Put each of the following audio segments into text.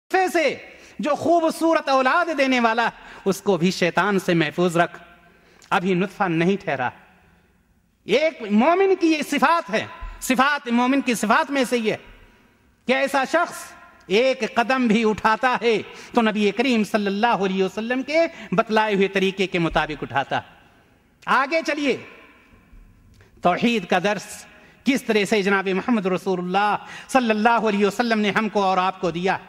سے جو خوبصورت اولاد دینے والا اس کو بھی شیطان سے محفوظ رکھ. ابھی نطفہ نہیں ٹھہرا. ایک مومن کی یہ صفات ہے, صفات مومن کی صفات میں سے یہ کہ ایسا شخص ایک قدم بھی اٹھاتا ہے تو نبی کریم صلی اللہ علیہ وسلم کے بتلائے ہوئے طریقے کے مطابق اٹھاتا. آگے چلیے, توحید کا درس کس طرح سے جناب محمد رسول اللہ صلی اللہ علیہ وسلم نے ہم کو اور آپ کو دیا.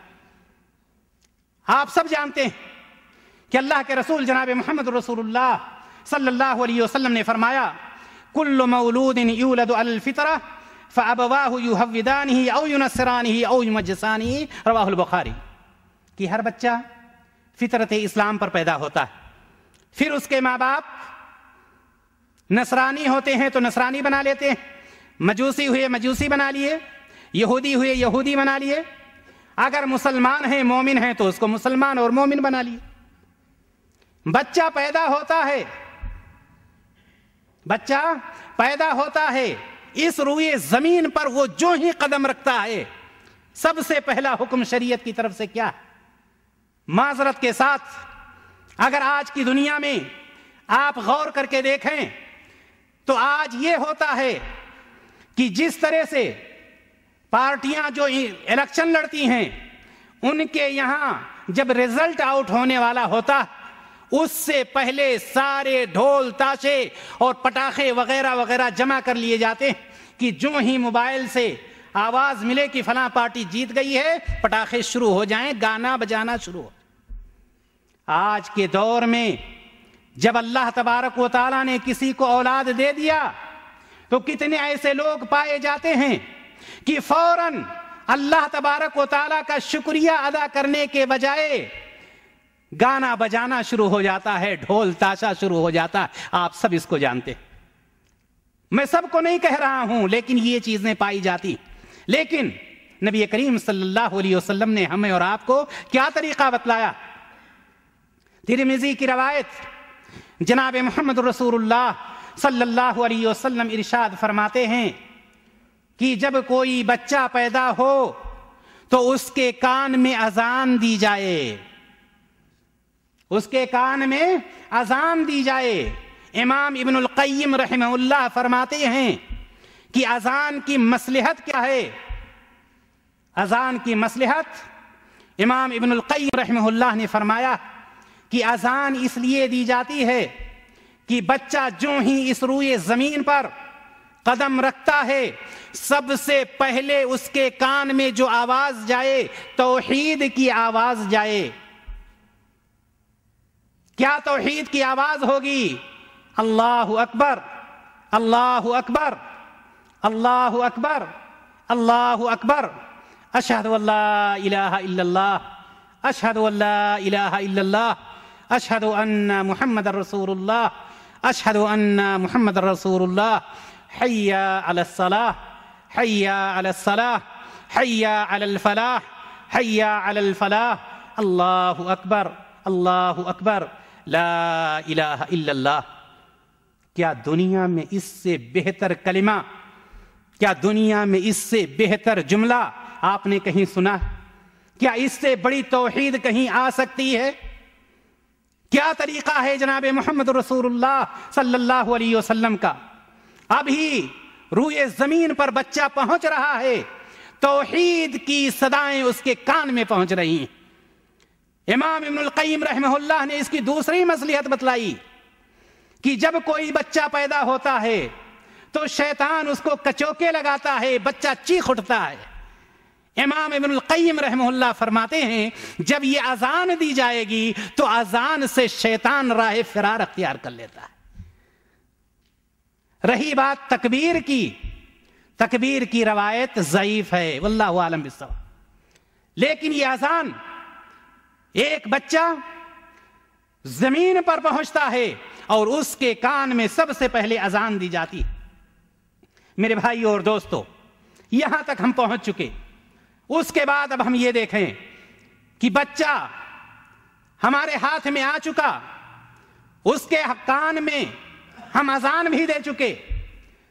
آپ سب جانتے ہیں کہ اللہ کے رسول جناب محمد رسول اللہ صلی اللہ علیہ وسلم نے فرمایا کل مولود یولد علی الفطرہ فابواہ یہودانہ او ینصرانہ او یمجسانہ, رواہ البخاری. کہ ہر بچہ فطرت اسلام پر پیدا ہوتا ہے, پھر اس کے ماں باپ نصرانی ہوتے ہیں تو نصرانی بنا لیتے ہیں, مجوسی ہوئے مجوسی بنا لیے, یہودی ہوئے یہودی بنا لیے, اگر مسلمان ہیں مومن ہیں تو اس کو مسلمان اور مومن بنا لیے. بچہ پیدا ہوتا ہے, بچہ پیدا ہوتا ہے, اس روئے زمین پر وہ جو ہی قدم رکھتا ہے سب سے پہلا حکم شریعت کی طرف سے کیا؟ معذرت کے ساتھ اگر آج کی دنیا میں آپ غور کر کے دیکھیں تو آج یہ ہوتا ہے کہ جس طرح سے پارٹیاں جو الیکشن لڑتی ہیں ان کے یہاں جب رزلٹ آؤٹ ہونے والا ہوتا اس سے پہلے سارے ڈھول تاشے اور پٹاخے وغیرہ وغیرہ جمع کر لیے جاتے ہیں کہ جو ہی موبائل سے آواز ملے کہ فلاں پارٹی جیت گئی ہے پٹاخے شروع ہو جائیں, گانا بجانا شروع ہو. آج کے دور میں جب اللہ تبارک و تعالیٰ نے کسی کو اولاد دے دیا تو کتنے ایسے لوگ پائے جاتے ہیں کہ فوراً اللہ تبارک و تعالیٰ کا شکریہ ادا کرنے کے بجائے گانا بجانا شروع ہو جاتا ہے, ڈھول تاشا شروع ہو جاتا ہے. آپ سب اس کو جانتے ہیں, میں سب کو نہیں کہہ رہا ہوں, لیکن یہ چیزیں پائی جاتی. لیکن نبی کریم صلی اللہ علیہ وسلم نے ہمیں اور آپ کو کیا طریقہ بتلایا؟ ترمذی کی روایت جناب محمد رسول اللہ صلی اللہ علیہ وسلم ارشاد فرماتے ہیں کہ جب کوئی بچہ پیدا ہو تو اس کے کان میں اذان دی جائے, اس کے کان میں اذان دی جائے. امام ابن القیم رحمہ اللہ فرماتے ہیں کہ اذان کی مصلحت کیا ہے؟ اذان کی مصلحت امام ابن القیم رحمہ اللہ نے فرمایا کہ اذان اس لیے دی جاتی ہے کہ بچہ جو ہی اس روئے زمین پر قدم رکھتا ہے سب سے پہلے اس کے کان میں جو آواز جائے توحید کی آواز جائے. کیا توحید کی آواز ہوگی؟ اللہ اکبر اللہ اکبر اللہ اکبر اللہ اکبر, اشہد ان لا الہ الا اللہ اشہد ان لا الہ الا اللہ اشہد ان محمد رسول اللہ اشہد ان محمد رسول اللہ. حی علی الصلاۃ حی علی الصلاۃ حی علی الفلاح حی علی الفلاح. اللہ اکبر اللہ اکبر لا الہ الا اللہ. کیا دنیا میں اس سے بہتر کلمہ, کیا دنیا میں اس سے بہتر جملہ آپ نے کہیں سنا؟ کیا اس سے بڑی توحید کہیں آ سکتی ہے؟ کیا طریقہ ہے جناب محمد رسول اللہ صلی اللہ علیہ وسلم کا؟ ابھی روئے زمین پر بچہ پہنچ رہا ہے, توحید کی صدائیں اس کے کان میں پہنچ رہی ہیں. امام ابن القیم رحمہ اللہ نے اس کی دوسری مصلحت بتلائی کہ جب کوئی بچہ پیدا ہوتا ہے تو شیطان اس کو کچوکے لگاتا ہے, بچہ چیخ اٹھتا ہے. امام ابن القیم رحمہ اللہ فرماتے ہیں جب یہ اذان دی جائے گی تو اذان سے شیطان راہ فرار اختیار کر لیتا ہے. رہی بات تکبیر کی, تکبیر کی روایت ضعیف ہے واللہ اعلم بالصواب, لیکن یہ اذان ایک بچہ زمین پر پہنچتا ہے اور اس کے کان میں سب سے پہلے اذان دی جاتی. میرے بھائیو اور دوستو, یہاں تک ہم پہنچ چکے. اس کے بعد اب ہم یہ دیکھیں کہ بچہ ہمارے ہاتھ میں آ چکا, اس کے کان میں ہم اذان بھی دے چکے,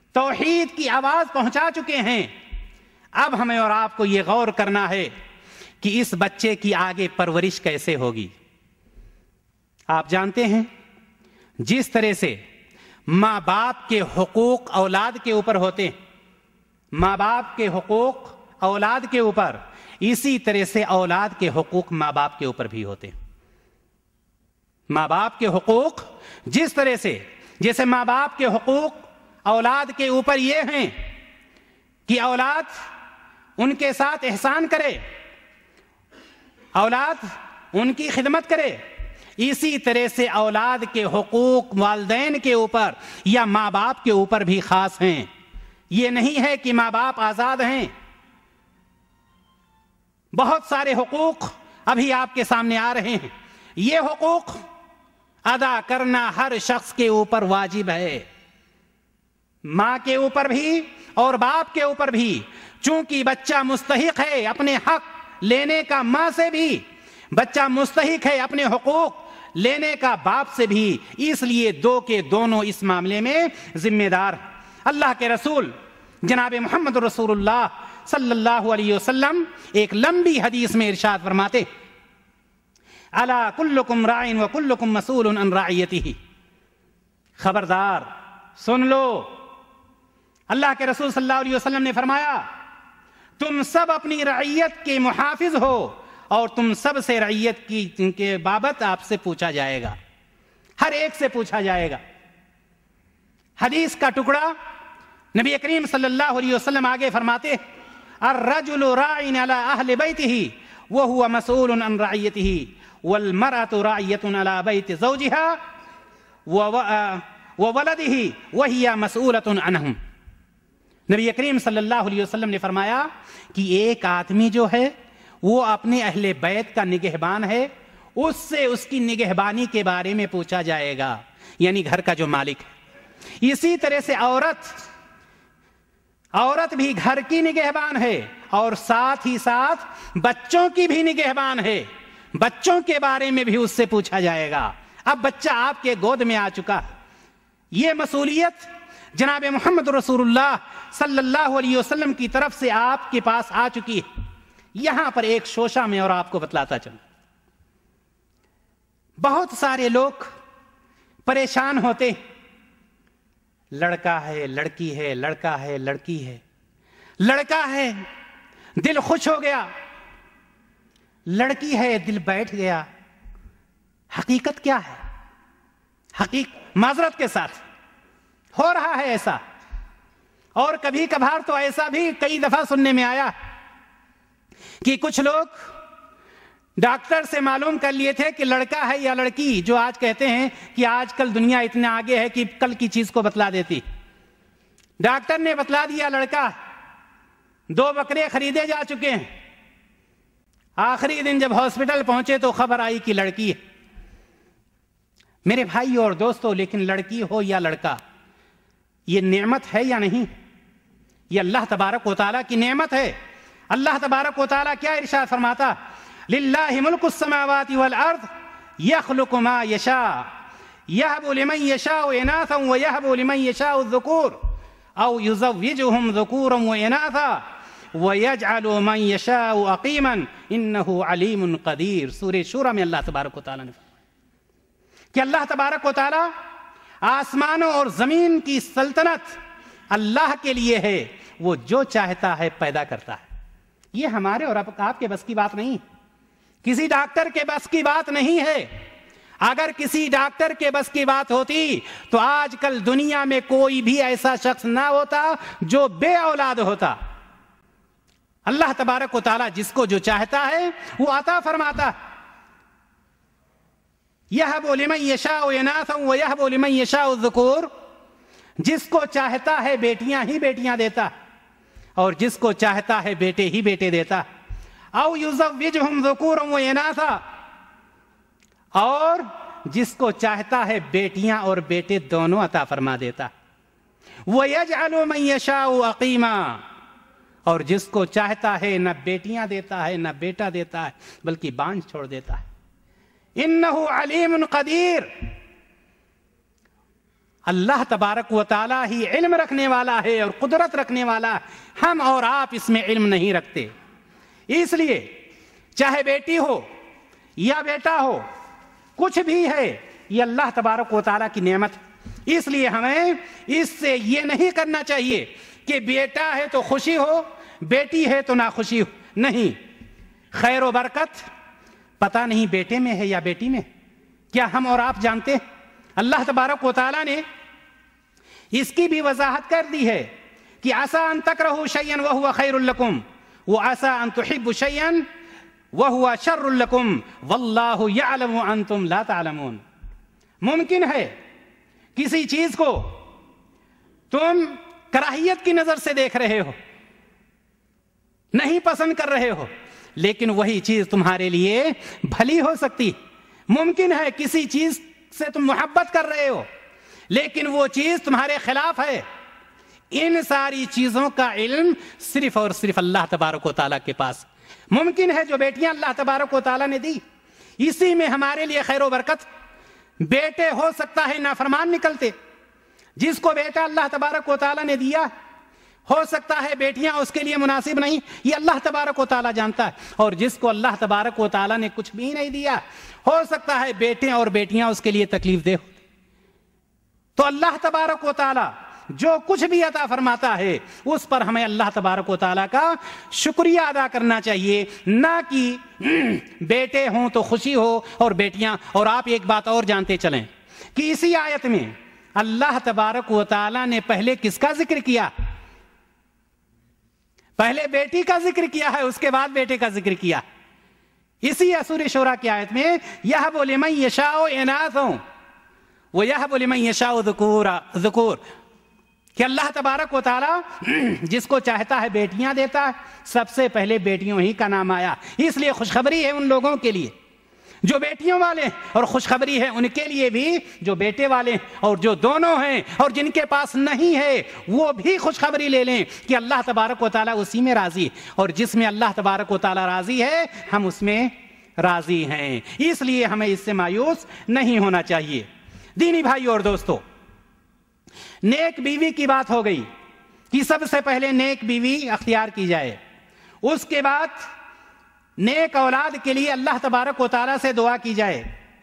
توحید کی آواز پہنچا چکے ہیں. اب ہمیں اور آپ کو یہ غور کرنا ہے کہ اس بچے کی آگے پرورش کیسے ہوگی۔ آپ جانتے ہیں جس طرح سے ماں باپ کے حقوق اولاد کے اوپر ہوتے ہیں، ماں باپ کے حقوق اولاد کے اوپر، اسی طرح سے اولاد کے حقوق ماں باپ کے اوپر بھی ہوتے ہیں۔ ماں باپ کے حقوق جس طرح سے، جیسے ماں باپ کے حقوق اولاد کے اوپر یہ ہیں کہ اولاد ان کے ساتھ احسان کرے، اولاد ان کی خدمت کرے، اسی طرح سے اولاد کے حقوق والدین کے اوپر یا ماں باپ کے اوپر بھی خاص ہیں۔ یہ نہیں ہے کہ ماں باپ آزاد ہیں، بہت سارے حقوق ابھی آپ کے سامنے آ رہے ہیں۔ یہ حقوق ادا کرنا ہر شخص کے اوپر واجب ہے، ماں کے اوپر بھی اور باپ کے اوپر بھی، چونکہ بچہ مستحق ہے اپنے حق لینے کا ماں سے بھی، بچہ مستحق ہے اپنے حقوق لینے کا باپ سے بھی، اس لیے دو کے دونوں اس معاملے میں ذمہ دار۔ اللہ کے رسول جناب محمد رسول اللہ صلی اللہ علیہ وسلم ایک لمبی حدیث میں ارشاد فرماتے، الا کلکم راع وکلکم مسئول عن رعیتہ، خبردار سن لو، اللہ کے رسول صلی اللہ علیہ وسلم نے فرمایا تم سب اپنی رعیت کے محافظ ہو اور تم سب سے رعیت کی کے بابت آپ سے پوچھا جائے گا، ہر ایک سے پوچھا جائے گا۔ حدیث کا ٹکڑا نبی کریم صلی اللہ علیہ وسلم آگے فرماتے، الرجل راع علی اہل بیتہ وہو مسئول عن رعیتہ والمرأة راعیۃ علی بیت زوجها وولدہ وہی مسئولۃ عنہم۔ نبی کریم صلی اللہ علیہ وسلم نے فرمایا کہ ایک آدمی جو ہے وہ اپنے اہل بیت کا نگہبان ہے، اس سے اس کی نگہبانی کے بارے میں پوچھا جائے گا، یعنی گھر کا جو مالک ہے۔ اسی طرح سے عورت بھی گھر کی نگہبان ہے اور ساتھ ہی ساتھ بچوں کی بھی نگہبان ہے، بچوں کے بارے میں بھی اس سے پوچھا جائے گا۔ اب بچہ آپ کے گود میں آ چکا، یہ مسئولیت جناب محمد رسول اللہ صلی اللہ علیہ وسلم کی طرف سے آپ کے پاس آ چکی ہے۔ یہاں پر ایک شوشہ میں اور آپ کو بتلاتا چلوں، بہت سارے لوگ پریشان ہوتے، لڑکا ہے لڑکی ہے، لڑکا ہے لڑکی ہے، لڑکا ہے دل خوش ہو گیا، لڑکی ہے دل بیٹھ گیا۔ حقیقت کیا ہے؟ معذرت کے ساتھ ہو رہا ہے ایسا، اور کبھی کبھار تو ایسا بھی کئی دفعہ سننے میں آیا کہ کچھ لوگ ڈاکٹر سے معلوم کر لیے تھے کہ لڑکا ہے یا لڑکی، جو آج کہتے ہیں کہ آج کل دنیا اتنے آگے ہے کہ کل کی چیز کو بتلا دیتی۔ ڈاکٹر نے بتلا دیا لڑکا، 2 بکرے خریدے جا چکے ہیں، آخری دن جب ہاسپٹل پہنچے تو خبر آئی کہ لڑکی ہے۔ میرے بھائی اور دوستو، لیکن لڑکی ہو یا لڑکا، یہ نعمت ہے یا نہیں؟ یہ اللہ تبارک و تعالیٰ کی نعمت ہے۔ اللہ تبارک و تعالیٰ کیا ارشاد فرماتا، للہ ملک السماوات والارض یخلق ما یشاء یہب لمن یشاء اناثا ویہب لمن یشاء الذکور او یزوجہم ذکورا واناثا ویجعل من یشاء عقیما انہ علیم قدیر۔ سورہ شورى میں اللہ تبارک و تعالیٰ نے فرمایا کہ اللہ تبارک و تعالیٰ آسمانوں اور زمین کی سلطنت اللہ کے لیے ہے، وہ جو چاہتا ہے پیدا کرتا ہے۔ یہ ہمارے اور آپ کے بس کی بات نہیں، کسی ڈاکٹر کے بس کی بات نہیں ہے۔ اگر کسی ڈاکٹر کے بس کی بات ہوتی تو آج کل دنیا میں کوئی بھی ایسا شخص نہ ہوتا جو بے اولاد ہوتا۔ اللہ تبارک و تعالیٰ جس کو جو چاہتا ہے وہ عطا فرماتا۔ یہب لمن یشاء اناثا ویہب لمن یشاء الذکور، جس کو چاہتا ہے بیٹیاں ہی بیٹیاں دیتا اور جس کو چاہتا ہے بیٹے ہی بیٹے دیتا۔ او یزوجہم ذکورا واناثا، اور جس کو چاہتا ہے بیٹیاں اور بیٹے دونوں عطا فرما دیتا۔ ویجعل من یشاء عقیما، اور جس کو چاہتا ہے نہ بیٹیاں دیتا ہے نہ بیٹا دیتا ہے بلکہ بانجھ چھوڑ دیتا ہے۔ انہ علیم قدیر، اللہ تبارک و تعالیٰ ہی علم رکھنے والا ہے اور قدرت رکھنے والا ہے، ہم اور آپ اس میں علم نہیں رکھتے۔ اس لیے چاہے بیٹی ہو یا بیٹا ہو، کچھ بھی ہے، یہ اللہ تبارک و تعالیٰ کی نعمت. اس لیے ہمیں اس سے یہ نہیں کرنا چاہیے کہ بیٹا ہے تو خوشی ہو، بیٹی ہے تو ناخوشی ہو. نہیں، خیر و برکت پتہ نہیں بیٹے میں ہے یا بیٹی میں. کیا ہم اور آپ جانتے ہیں؟ اللہ تبارک و تعالیٰ نے اس کی بھی وضاحت کر دی ہے کہ عسیٰ ان تکرہوا شیئا وہو خیر لکم وعسیٰ ان تحبوا شیئا وہو شر لکم واللہ یعلم وانتم لا تعلمون. ممکن ہے کسی چیز کو تم کراہیت کی نظر سے دیکھ رہے ہو، نہیں پسند کر رہے ہو، لیکن وہی چیز تمہارے لیے بھلی ہو سکتی. ممکن ہے کسی چیز سے تم محبت کر رہے ہو لیکن وہ چیز تمہارے خلاف ہے. ان ساری چیزوں کا علم صرف اور صرف اللہ تبارک و تعالیٰ کے پاس. ممکن ہے جو بیٹیاں اللہ تبارک و تعالیٰ نے دی، اسی میں ہمارے لیے خیر و برکت. بیٹے ہو سکتا ہے نافرمان نکلتے، جس کو بیٹا اللہ تبارک و تعالیٰ نے دیا ہو سکتا ہے بیٹیاں اس کے لیے مناسب نہیں، یہ اللہ تبارک و تعالیٰ جانتا ہے. اور جس کو اللہ تبارک و تعالیٰ نے کچھ بھی نہیں دیا، ہو سکتا ہے بیٹے اور بیٹیاں اس کے لیے تکلیف دہ. تو اللہ تبارک و تعالیٰ جو کچھ بھی عطا فرماتا ہے اس پر ہمیں اللہ تبارک و تعالیٰ کا شکریہ ادا کرنا چاہیے، نہ کہ بیٹے ہوں تو خوشی ہو اور بیٹیاں. اور آپ ایک بات اور جانتے چلیں کہ اسی آیت میں اللہ تبارک و تعالیٰ نے پہلے کس کا ذکر کیا؟ پہلے بیٹی کا ذکر کیا ہے، اس کے بعد بیٹے کا ذکر کیا. اسی سورہ شورى کی آیت میں یَهَبُ لِمَن یَشَاءُ إِنَاثًا وَيَهَبُ لِمَن یَشَاءُ ذُکُورًا، کہ اللہ تبارک و تعالیٰ جس کو چاہتا ہے بیٹیاں دیتا ہے. سب سے پہلے بیٹیوں ہی کا نام آیا، اس لیے خوشخبری ہے ان لوگوں کے لیے جو بیٹیوں والے ہیں، اور خوشخبری ہے ان کے لیے بھی جو بیٹے والے ہیں، اور جو دونوں ہیں اور جن کے پاس نہیں ہے وہ بھی خوشخبری لے لیں کہ اللہ تبارک و تعالیٰ اسی میں راضی ہے، اور جس میں اللہ تبارک و تعالیٰ راضی ہے ہم اس میں راضی ہیں. اس لیے ہمیں اس سے مایوس نہیں ہونا چاہیے. دینی بھائی اور دوستو، نیک بیوی کی بات ہو گئی کہ سب سے پہلے نیک بیوی اختیار کی جائے، اس کے بعد نیک اولاد کے لیے اللہ تبارک و تعالیٰ سے دعا کی جائے.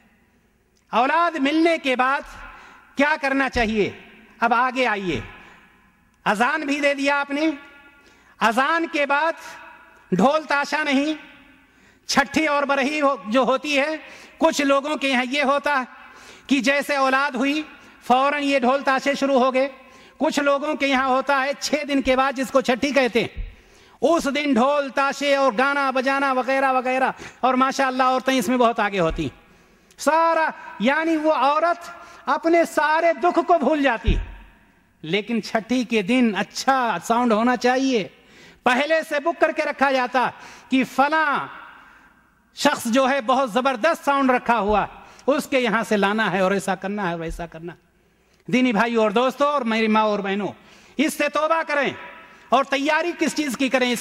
اولاد ملنے کے بعد کیا کرنا چاہیے؟ اب آگے آئیے. اذان بھی دے دیا آپ نے، اذان کے بعد ڈھول تاشا نہیں. چھٹی اور برہی جو ہوتی ہے، کچھ لوگوں کے یہاں یہ ہوتا ہے کہ جیسے اولاد ہوئی فوراً یہ ڈھول تاشے شروع ہو گئے. کچھ لوگوں کے یہاں ہوتا ہے 6 دن کے بعد، جس کو چھٹی کہتے ہیں، اس دن ڈھول تاشے اور گانا بجانا وغیرہ وغیرہ. اور ماشاءاللہ عورتیں اس میں بہت آگے ہوتی ہیں. سارا یعنی وہ عورت اپنے سارے دکھ کو بھول جاتی. لیکن چھٹی کے دن اچھا ساؤنڈ ہونا چاہیے. پہلے سے بک کر کے رکھا جاتا کہ فلاں شخص جو ہے بہت زبردست ساؤنڈ رکھا ہوا، اس کے یہاں سے لانا ہے اور ایسا کرنا ہے ویسا کرنا. دینی بھائی اور دوستوں اور میری ماں اور بہنوں، اس سے توبہ کریں. اور تیاری کس چیز کی کریں؟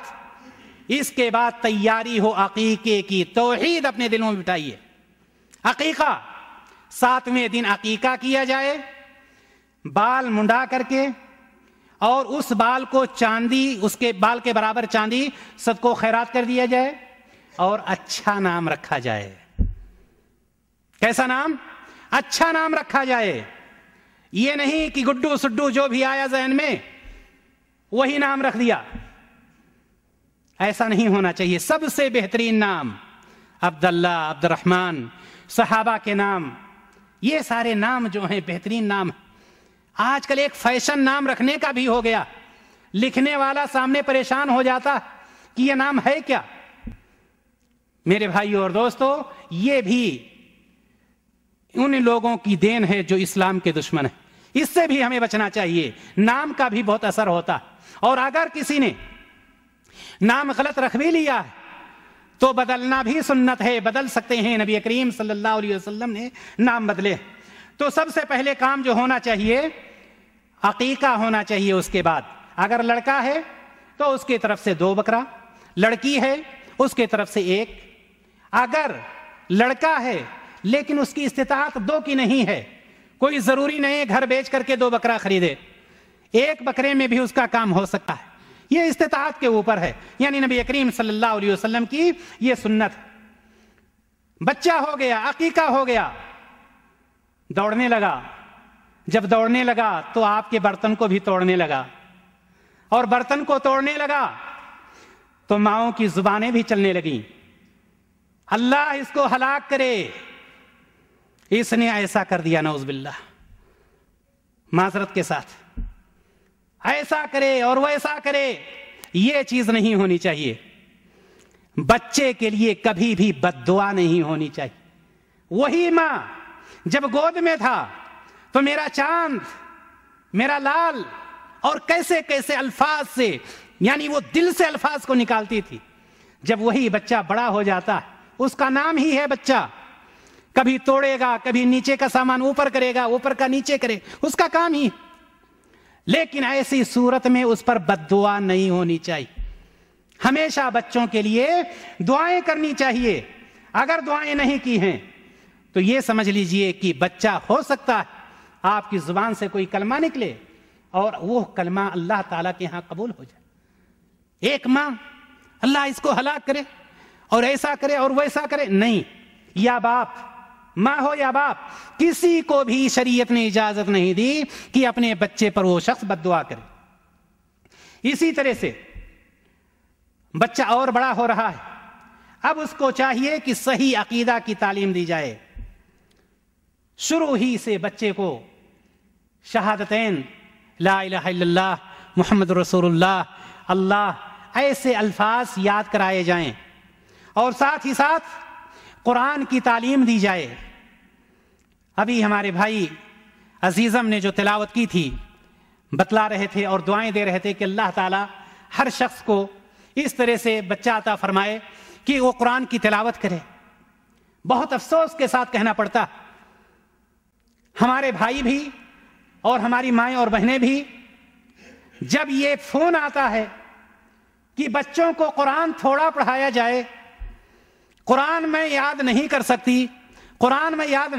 اس کے بعد تیاری ہو عقیقے کی. توحید اپنے دلوں میں بٹھائیے. عقیقہ 7ویں دن عقیقہ کیا جائے، بال منڈا کر کے، اور اس بال کو چاندی، اس کے بال کے برابر چاندی صدقہ و خیرات کر دیا جائے، اور اچھا نام رکھا جائے. کیسا نام؟ اچھا نام رکھا جائے. یہ نہیں کہ گڈو سڈو جو بھی آیا ذہن میں وہی نام رکھ دیا. ایسا نہیں ہونا چاہیے. سب سے بہترین نام عبداللہ، عبد الرحمن، صحابہ کے نام، یہ سارے نام جو ہیں بہترین نام. آج کل ایک فیشن نام رکھنے کا بھی ہو گیا. لکھنے والا سامنے پریشان ہو جاتا کہ یہ نام ہے کیا. میرے بھائیو اور دوستو، یہ بھی ان لوگوں کی دین ہے جو اسلام کے دشمن ہیں. اس سے بھی ہمیں بچنا چاہیے. نام کا بھی بہت اثر ہوتا ہے. اور اگر کسی نے نام غلط رکھ بھی لیا ہے تو بدلنا بھی سنت ہے، بدل سکتے ہیں. نبی کریم صلی اللہ علیہ وسلم نے نام بدلے. تو سب سے پہلے کام جو ہونا چاہیے عقیقہ ہونا چاہیے. اس کے بعد اگر لڑکا ہے تو اس کی طرف سے 2 بکرا، لڑکی ہے اس کی طرف سے 1. اگر لڑکا ہے لیکن اس کی استطاعت 2 کی نہیں ہے، کوئی ضروری نہیں ہے گھر بیچ کر کے 2 بکرا خریدے، 1 بکرے میں بھی اس کا کام ہو سکتا ہے. یہ استطاعت کے اوپر ہے، یعنی نبی کریم صلی اللہ علیہ وسلم کی یہ سنت۔ بچہ ہو گیا، عقیقہ ہو گیا، دوڑنے لگا، جب دوڑنے لگا تو آپ کے برتن کو بھی توڑنے لگا، اور برتن کو توڑنے لگا تو ماؤں کی زبانیں بھی چلنے لگیں، اللہ اس کو ہلاک کرے، اس نے ایسا کر دیا، نعوذ باللہ، معذرت کے ساتھ، ایسا کرے اور ویسا کرے۔ یہ چیز نہیں ہونی چاہیے۔ بچے کے لیے کبھی بھی بد دعا نہیں ہونی چاہیے۔ وہی ماں جب گود میں تھا تو میرا چاند، میرا لال، اور کیسے کیسے الفاظ سے، یعنی وہ دل سے الفاظ کو نکالتی تھی۔ جب وہی بچہ بڑا ہو جاتا ہے، اس کا نام ہی ہے بچہ، کبھی توڑے گا، کبھی نیچے کا سامان اوپر کرے گا، اوپر کا نیچے کرے، اس کا کام ہی۔ لیکن ایسی صورت میں اس پر بد دعا نہیں ہونی چاہیے۔ ہمیشہ بچوں کے لیے دعائیں کرنی چاہیے۔ اگر دعائیں نہیں کی ہیں تو یہ سمجھ لیجئے کہ بچہ ہو سکتا ہے آپ کی زبان سے کوئی کلمہ نکلے اور وہ کلمہ اللہ تعالیٰ کے ہاں قبول ہو جائے۔ ایک ماں اللہ اس کو ہلاک کرے اور ایسا کرے اور ویسا کرے، نہیں۔ یا باپ، ماں ہو یا باپ، کسی کو بھی شریعت نے اجازت نہیں دی کہ اپنے بچے پر وہ شخص بد دعا کرے۔ اسی طرح سے بچہ اور بڑا ہو رہا ہے، اب اس کو چاہیے کہ صحیح عقیدہ کی تعلیم دی جائے۔ شروع ہی سے بچے کو شہادتین، لا الہ الا اللہ محمد رسول اللہ، اللہ، ایسے الفاظ یاد کرائے جائیں، اور ساتھ ہی ساتھ قرآن کی تعلیم دی جائے۔ ابھی ہمارے بھائی عزیزم نے جو تلاوت کی تھی بتلا رہے تھے اور دعائیں دے رہے تھے کہ اللہ تعالیٰ ہر شخص کو اس طرح سے بچہ عطا فرمائے کہ وہ قرآن کی تلاوت کرے۔ بہت افسوس کے ساتھ کہنا پڑتا، ہمارے بھائی بھی اور ہماری مائیں اور بہنیں بھی، جب یہ فون آتا ہے کہ بچوں کو قرآن تھوڑا پڑھایا جائے، قرآن میں یاد نہیں کر سکتی، قرآن میں یاد